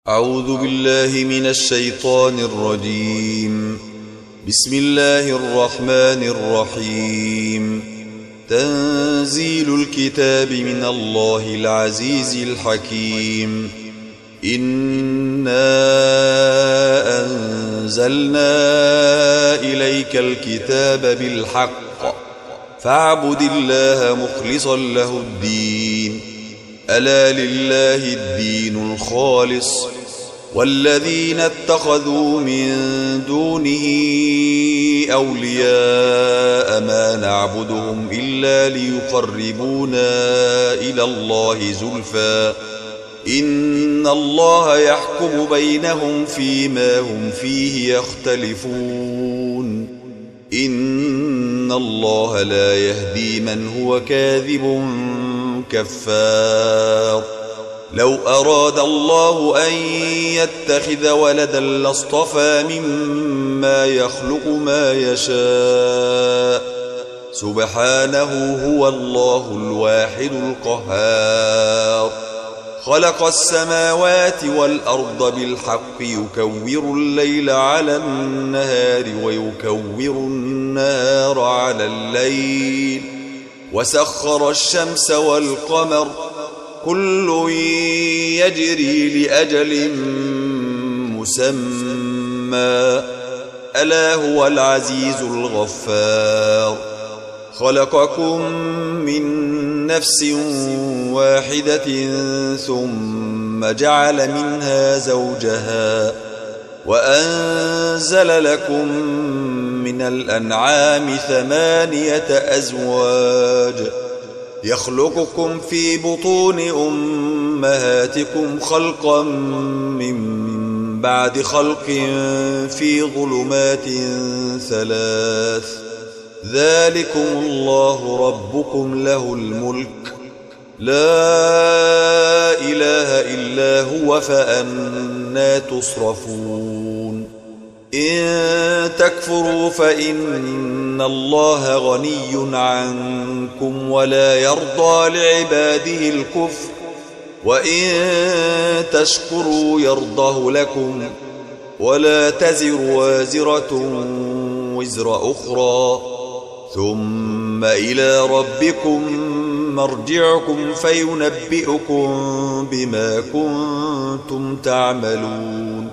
أعوذ بالله من الشيطان الرجيم. بسم الله الرحمن الرحيم. تنزيل الكتاب من الله العزيز الحكيم. إنا أنزلنا إليك الكتاب بالحق فاعبد الله مخلصا له الدين. ألا لله الدين الخالص والذين اتخذوا من دونه أولياء ما نعبدهم إلا ليقربونا إلى الله زلفى إن الله يحكم بينهم فيما هم فيه يختلفون. إن الله لا يهدي من هو كاذب كفار. لو أراد الله أن يتخذ ولدا لاصطفى مما يخلق ما يشاء سبحانه هو الله الواحد القهار. خلق السماوات والأرض بالحق يكور الليل على النهار ويكور النهار على الليل وسخر الشمس والقمر كل يجري لأجل مسمى ألا هو العزيز الغفار. خلقكم من نفس واحدة ثم جعل منها زوجها وأنزل لكم من الأنعام 8 أزواج يخلقكم في بطون أمهاتكم خلقا من بعد خلق في ظلمات 3 ذلكم الله ربكم له الملك لا إله إلا هو فأنى تصرفون. إن تكفروا فإن الله غني عنكم ولا يرضى لعباده الكفر وإن تشكروا يرضه لكم ولا تزر وازرة وزر أخرى ثم إلى ربكم مرجعكم فينبئكم بما كنتم تعملون.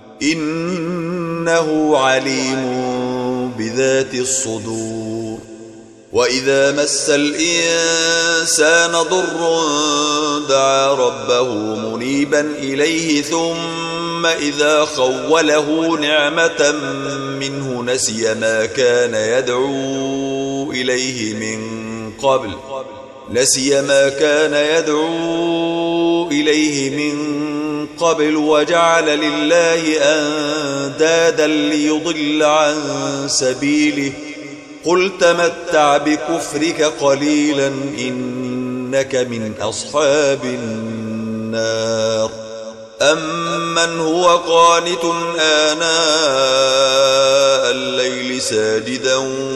إنه عليم بذات الصدور. وإذا مس الإنسان ضر دعا ربه منيبا إليه ثم إذا خوله نعمة منه نسي ما كان يدعو إليه من قبل وجعل لله أندادا ليضل عن سبيله قل تمتع بكفرك قليلا إنك من أصحاب النار. أمن هو قانت آناء الليل ساجدا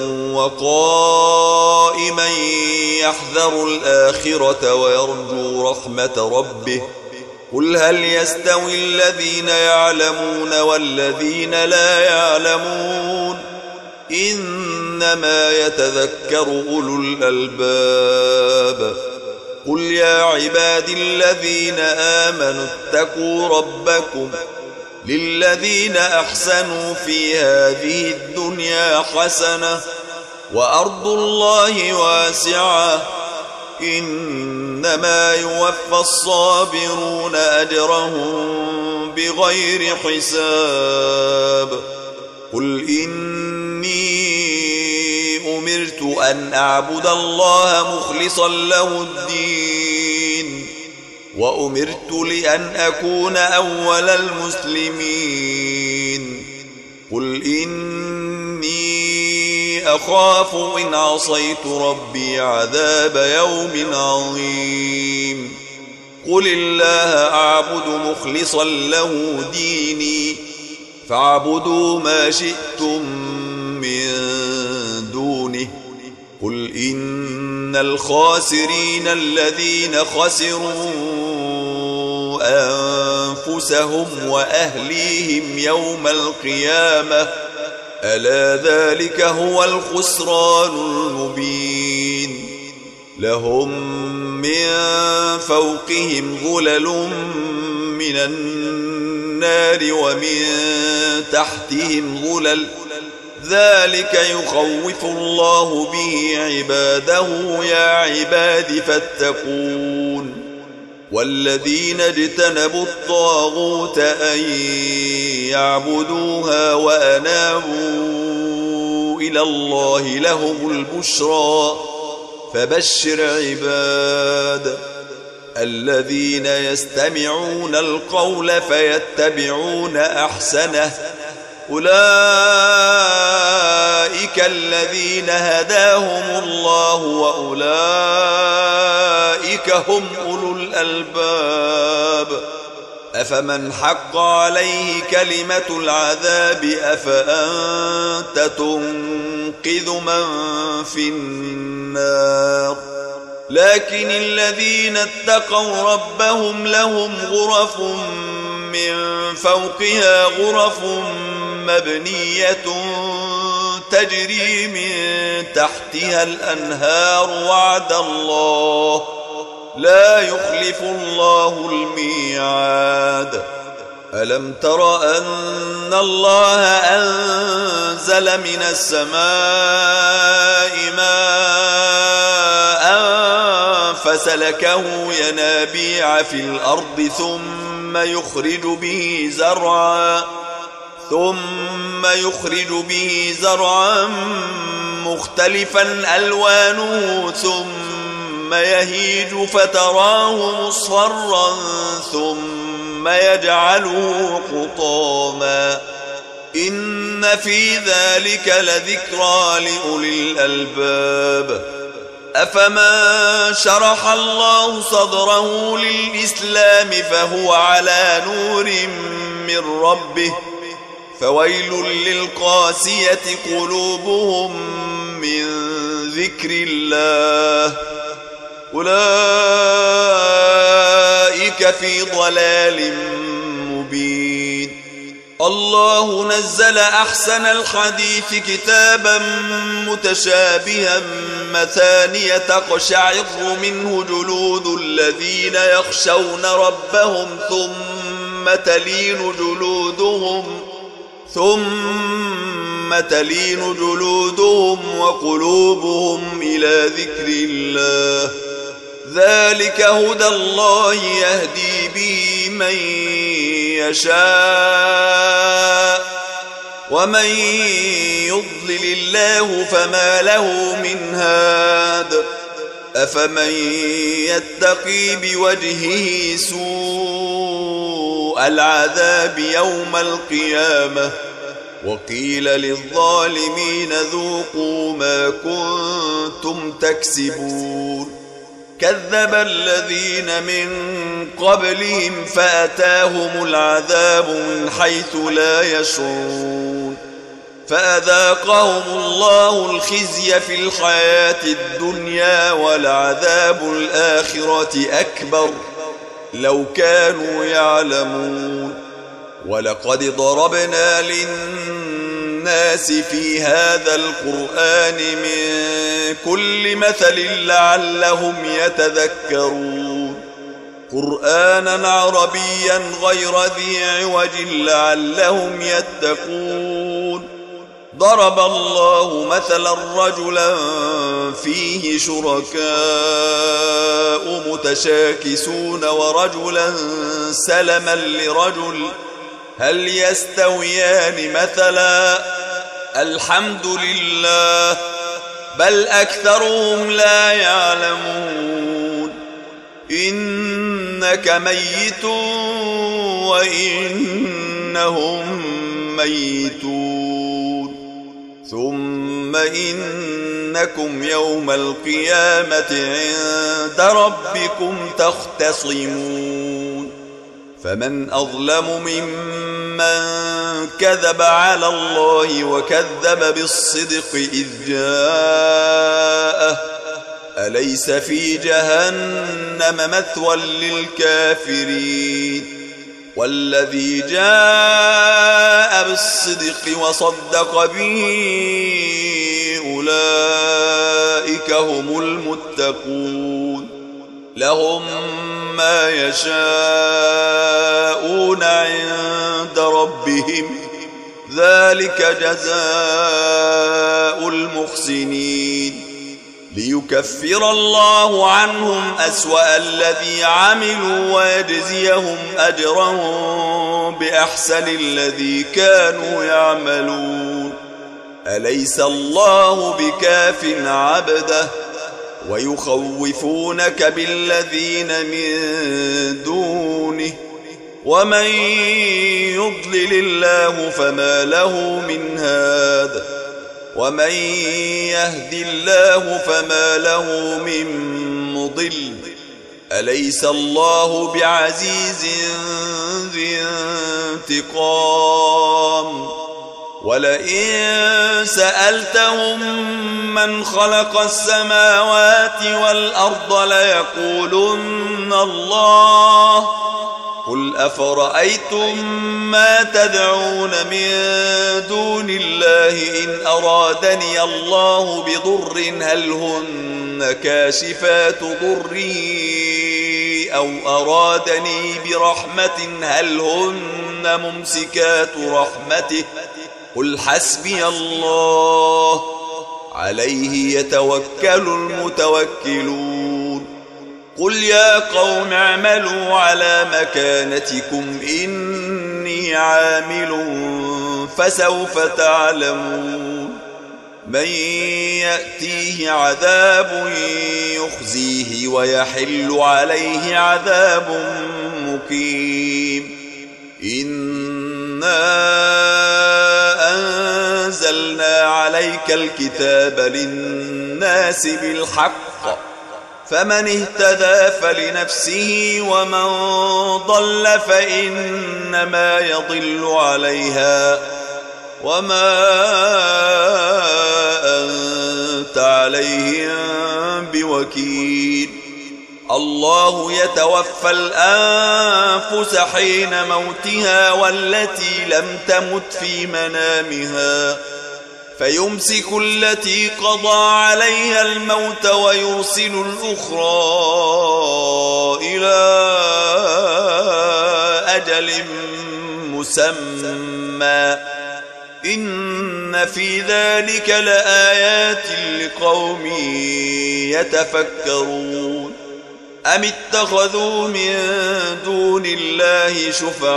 وقائما يحذر الآخرة ويرجو رحمة ربه قل هل يستوي الذين يعلمون والذين لا يعلمون إنما يتذكر أولو الألباب. قل يا عبادي الذين آمنوا اتقوا ربكم للذين أحسنوا في هذه الدنيا حسنة وأرض الله واسعة إنما يوفى الصابرون أجرهم بغير حساب. قل إني أمرت أن أعبد الله مخلصا له الدين وأمرت لأن أكون أول المسلمين. قل إني أخاف إن عصيت ربي عذاب يوم عظيم. قل الله أعبد مخلصا له ديني فاعبدوا ما شئتم من دونه. قل إن الخاسرين الذين خسروا أنفسهم وأهليهم يوم القيامة ألا ذلك هو الخسران المبين لهم من فوقهم ظلل من النار ومن تحتهم ظلل ذلك يخوف الله به عباده يا عباد فاتقون والذين اجتنبوا الطاغوت أن يعبدوها وأنابوا إلى الله لهم البشرى فبشر عباد الذين يستمعون القول فيتبعون أحسنه أولئك الذين هداهم الله وأولئك هم أولو الألباب أفمن حق عليه كلمة العذاب أفأنت تنقذ من في النار لكن الذين اتقوا ربهم لهم غرف من فوقها غرف مبنية تجري من تحتها الأنهار وعد الله لا يخلف الله الميعاد ألم تر أن الله أنزل من السماء ماء فسلكه ينابيع في الأرض ثم يخرج به زرعا مختلفا ألوانه ثم يهيج فتراه مصفرا ثم يجعله حطاما إن في ذلك لذكرى لأولي الألباب أفمن شرح الله صدره للإسلام فهو على نور من ربه فويل للقاسية قلوبهم من ذكر الله أولئك في ضلال مبين الله نزل أحسن الحديث كتابا متشابها مثانية تقشعر منه جلود الذين يخشون ربهم ثم تلين جلودهم وقلوبهم إلى ذكر الله ذلك هدى الله يهدي به من يشاء ومن يضلل الله فما له من هاد أفمن يتقي بوجهه سوء العذاب يوم القيامة وقيل للظالمين ذوقوا ما كنتم تكسبون كذب الذين من قبلهم فأتاهم العذاب من حيث لا يشعرون فأذاقهم الله الخزي في الحياة الدنيا ولعذاب الآخرة أكبر لو كانوا يعلمون ولقد ضربنا للناس في هذا القرآن من كل مثل لعلهم يتذكرون قرآنا عربيا غير ذي عوج لعلهم يتقون ضرب الله مثلا رجلا فيه شركاء متشاكسون ورجلا سلما لرجل هل يستويان مثلا الحمد لله بل أكثرهم لا يعلمون إنك ميت وإنهم ميتون ثم إنكم يوم القيامة عند ربكم تختصمون فمن أظلم ممن كذب على الله وكذب بالصدق إذ جاءه أليس في جهنم مثوى للكافرين والذي جاء بالصدق وصدق به أولئك هم المتقون لهم ما يشاءون عند ربهم ذلك جزاء المحسنين ليكفر الله عنهم أسوأ الذي عملوا ويجزيهم أجرهم بأحسن الذي كانوا يعملون أليس الله بكاف عبده ويخوفونك بالذين من دونه ومن يضلل الله فما له من هاد ومن يهد الله فما له من مضل أليس الله بعزيز ذي انتقام ولئن سألتهم من خلق السماوات والأرض ليقولن الله قل أفرأيتم ما تدعون من دون الله إن أرادني الله بضر هل هن كاشفات ضره أو أرادني برحمة هل هن ممسكات رحمته قل حسبي الله عليه يتوكل المتوكلون قل يا قوم اعملوا على مكانتكم إني عامل فسوف تعلمون من يأتيه عذاب يخزيه ويحل عليه عذاب مقيم إنا أنزلنا عليك الكتاب للناس بالحق فمن اهتدى فلنفسه ومن ضل فإنما يضل عليها وما أنت عليهم بوكيل الله يتوفى الأنفس حين موتها والتي لم تمت في منامها فيمسك التي قضى عليها الموت ويرسل الأخرى إلى أجل مسمى إن في ذلك لآيات لقوم يتفكرون أم اتخذوا من دون الله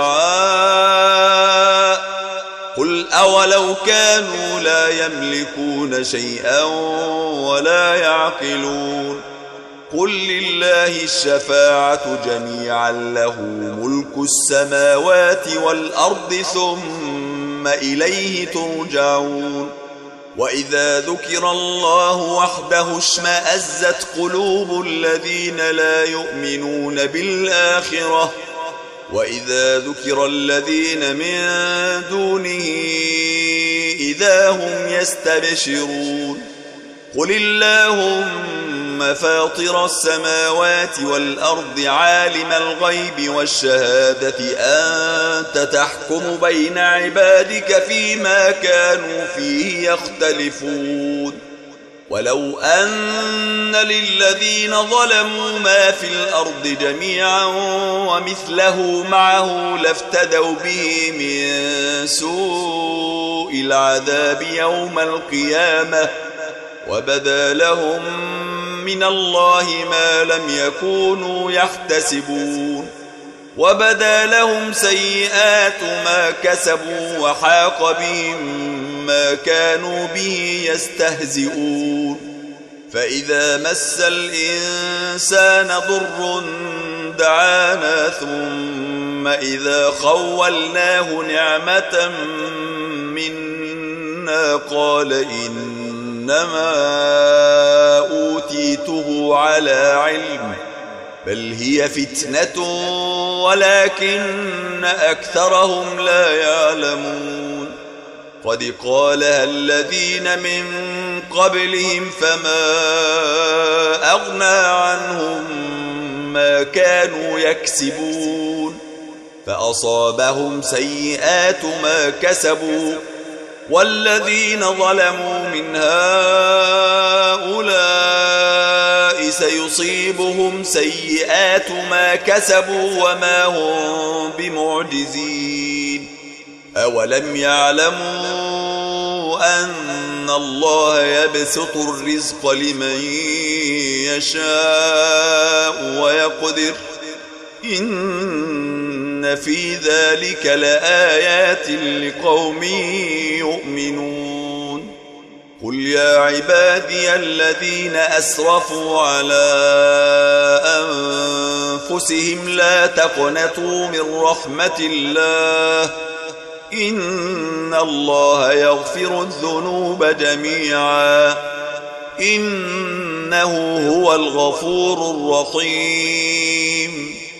شفعاء قل أولو كانوا لا يملكون شيئا ولا يعقلون قل لله الشفاعة جميعا له ملك السماوات والأرض ثم إليه ترجعون وإذا ذكر الله وحده اشمأزت قلوب الذين لا يؤمنون بالآخرة وإذا ذكر الذين من دونه إذا هم يستبشرون قل اللهم فاطر السماوات والأرض عالم الغيب والشهادة أنت تحكم بين عبادك فيما كانوا فيه يختلفون ولو أن للذين ظلموا ما في الأرض جميعا ومثله معه لافتدوا به من سوء العذاب يوم القيامة وبدا لهم من الله ما لم يكونوا يحتسبون وبدا لهم سيئات ما كسبوا وحاق بهم ما كانوا به يستهزئون فإذا مس الإنسان ضر دعانا ثم إذا خولناه نعمة منا قال إنما أوتيته على علم بل هي فتنة ولكن أكثرهم لا يعلمون قد قالها الذين من قبلهم فما أغنى عنهم ما كانوا يكسبون فأصابهم سيئات ما كسبوا والذين ظلموا من هؤلاء سيصيبهم سيئات ما كسبوا وما هم بمعجزين أولم يعلموا أن الله يبسط الرزق لمن يشاء ويقدر إن في ذلك لآيات لقوم يؤمنون قل يا عبادي الذين أسرفوا على أنفسهم لا تقنطوا من رحمة الله إن الله يغفر الذنوب جميعا إنه هو الغفور الرحيم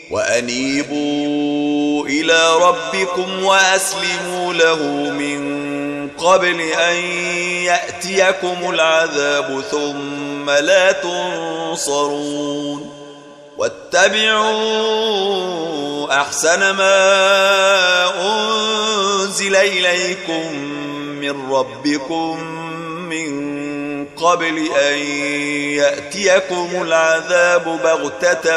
وأنيبوا إلى ربكم وأسلموا له من قبل أن يأتيكم العذاب ثم لا تنصرون واتبعوا أحسن ما أنزل إليكم من ربكم من قبل أن يأتيكم العذاب بغتة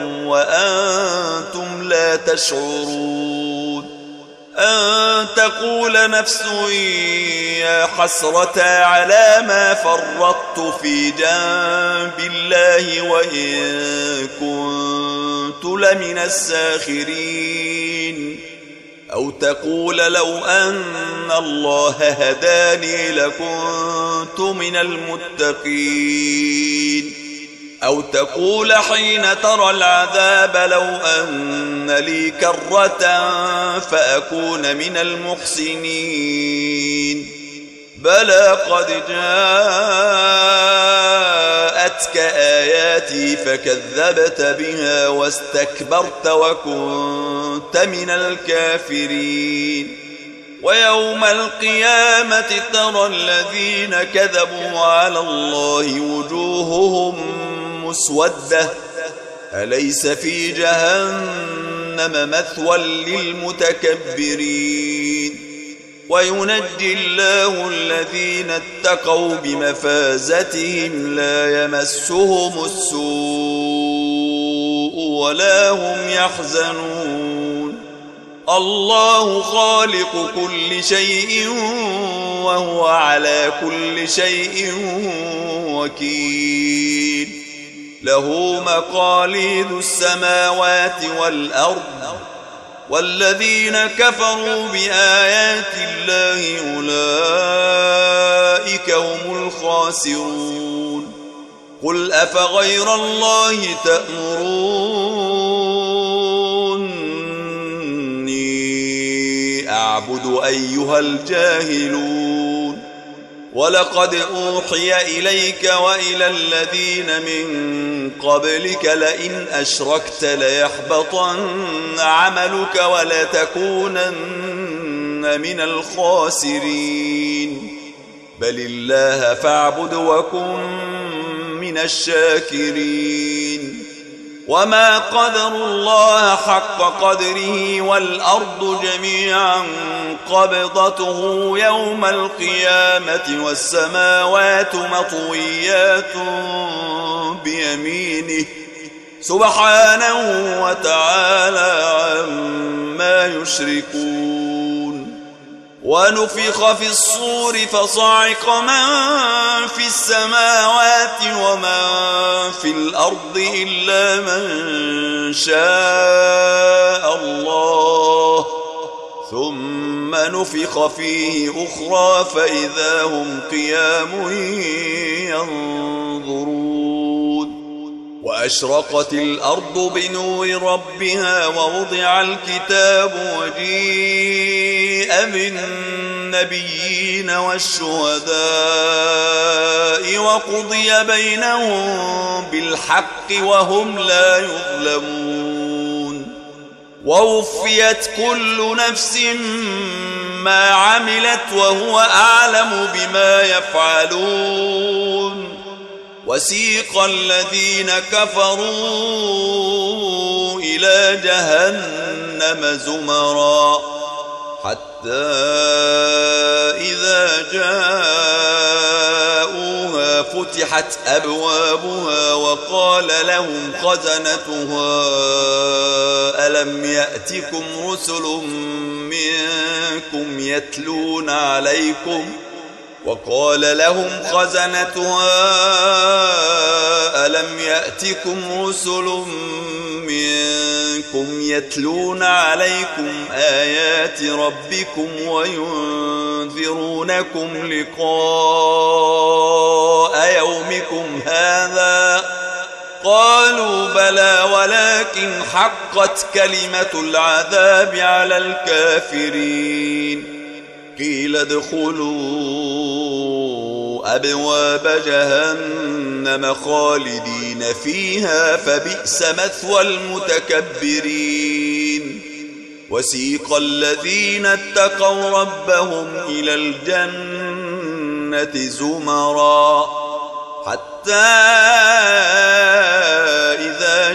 وأنتم لا تشعرون أن تقول نفس يا حسرة على ما فرطت في جنب الله وإن كنت لمن الساخرين أو تقول لو أن الله هداني لكنت من المتقين أو تقول حين ترى العذاب لو أن لي كرة فأكون من المحسنين بلى قد جاءتك آياتي فكذبت بها واستكبرت وكنت من الكافرين ويوم القيامة ترى الذين كذبوا على الله وجوههم مسودة أليس في جهنم مثوى للمتكبرين وينجي الله الذين اتقوا بمفازتهم لا يمسهم السوء ولا هم يحزنون الله خالق كل شيء وهو على كل شيء وكيل له مقاليد السماوات والأرض والذين كفروا بآيات الله أولئك هم الخاسرون قل أفغير الله تأمروني أعبد أيها الجاهلون ولقد أوحي إليك وإلى الذين من قبلك لئن أشركت ليحبطن عملك ولتكونن من الخاسرين بل الله فاعبد وكن من الشاكرين وما قدر الله حق قدره والأرض جميعا قبضته يوم القيامة والسماوات مطويات بيمينه سبحانه وتعالى عما يشركون ونفخ في الصور فصعق من في السماوات ومن في الأرض إلا من شاء الله ثم نفخ فيه أخرى فإذا هم قيام ينظرون وأشرقت الأرض بنور ربها ووضع الكتاب وجيء بالنبيين والشهداء وقضي بينهم بالحق وهم لا يظلمون ووفيت كل نفس ما عملت وهو أعلم بما يفعلون وسيق الذين كفروا إلى جهنم زمرا حتى إذا جاءوها فتحت أبوابها وقال لهم خزنتها ألم يأتكم رسل منكم يتلون عليكم ألم يأتكم رسل منكم يتلون عليكم آيات ربكم وينذرونكم لقاء يومكم هذا قالوا بلى ولكن حقت كلمة العذاب على الكافرين قيل ادخلوا أبواب جهنم خالدين فيها فبئس مثوى المتكبرين وسيق الذين اتقوا ربهم إلى الجنة زمرا حتى إذا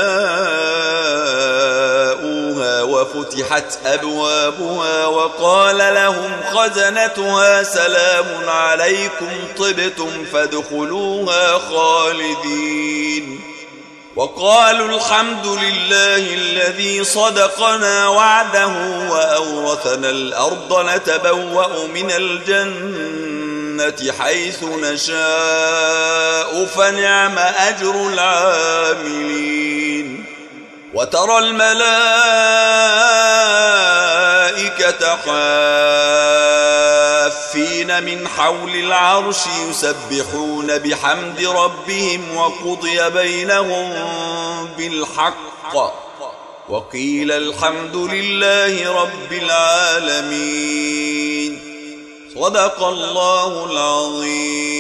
جاءوها وفتحت أبوابها وقال لهم خزنتها سلام عليكم طبتم فادخلوها خالدين وقالوا الحمد لله الذي صدقنا وعده وأورثنا الأرض نتبوأ من الجنة حيث نشاء فنعم أجر العاملين وترى الملائكة حافين من حول العرش يسبحون بحمد ربهم وقضي بينهم بالحق وقيل الحمد لله رب العالمين صدق الله العظيم.